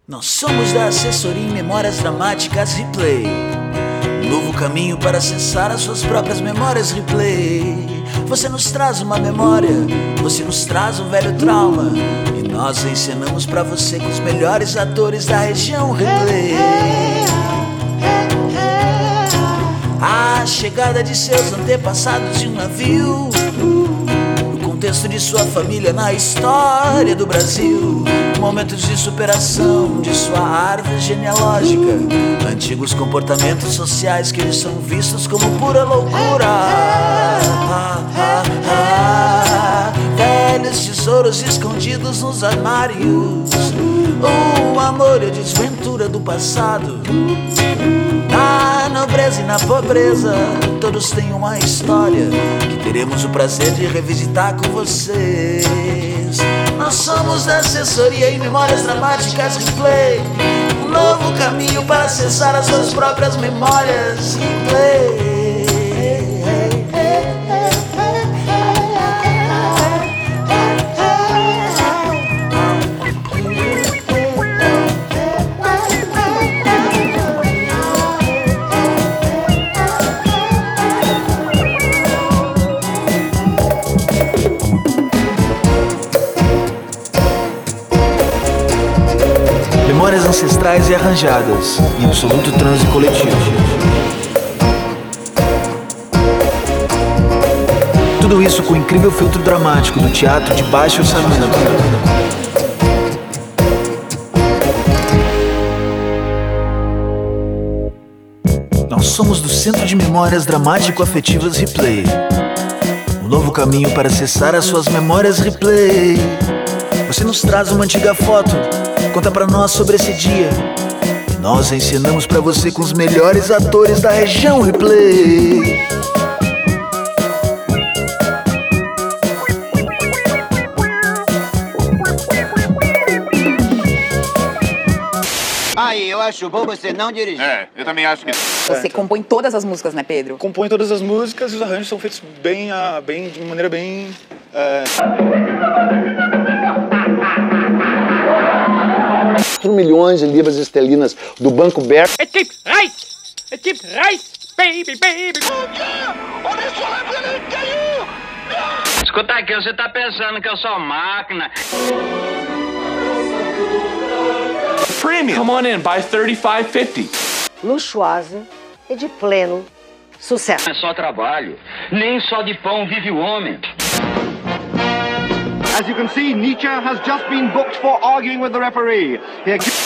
Nós somos da assessoria em Memórias Dramáticas Replay. Um novo caminho para acessar as suas próprias memórias Replay. Você nos traz uma memória, você nos traz um velho trauma, e nós ensinamos pra você com os melhores atores da região Replay. A chegada de seus antepassados de um navio, no contexto de sua família na história do Brasil, momentos de superação de sua árvore genealógica, antigos comportamentos sociais que eles são vistos como pura loucura. Velhos tesouros escondidos nos armários, o amor e a desventura do passado. Na nobreza e na pobreza, todos têm uma história que teremos o prazer de revisitar com vocês. Nós somos da assessoria em Memórias Dramáticas Replay. Um novo caminho para acessar as suas próprias memórias Replay. Memórias ancestrais e arranjadas, em absoluto transe coletivo. Tudo isso com o incrível filtro dramático do teatro de baixo orçamento. Nós somos do Centro de Memórias Dramático-Afetivas Replay. Um novo caminho para acessar as suas memórias Replay. Você nos traz uma antiga foto, conta pra nós sobre esse dia, e nós ensinamos pra você com os melhores atores da região Replay. Aí, eu acho bom você não dirigir. Eu também acho que... Você compõe todas as músicas, né, Pedro? Compõe todas as músicas e os arranjos são feitos de maneira bem... 4 milhões de libras esterlinas do Banco Berkeley. É tipo rice, baby, baby. Escuta aqui, você tá pensando que eu sou máquina? Premium. Come on in, buy 35.50. Luxuosa e de pleno sucesso. Não é só trabalho, nem só de pão vive o homem. As you can see, Nietzsche has just been booked for arguing with the referee.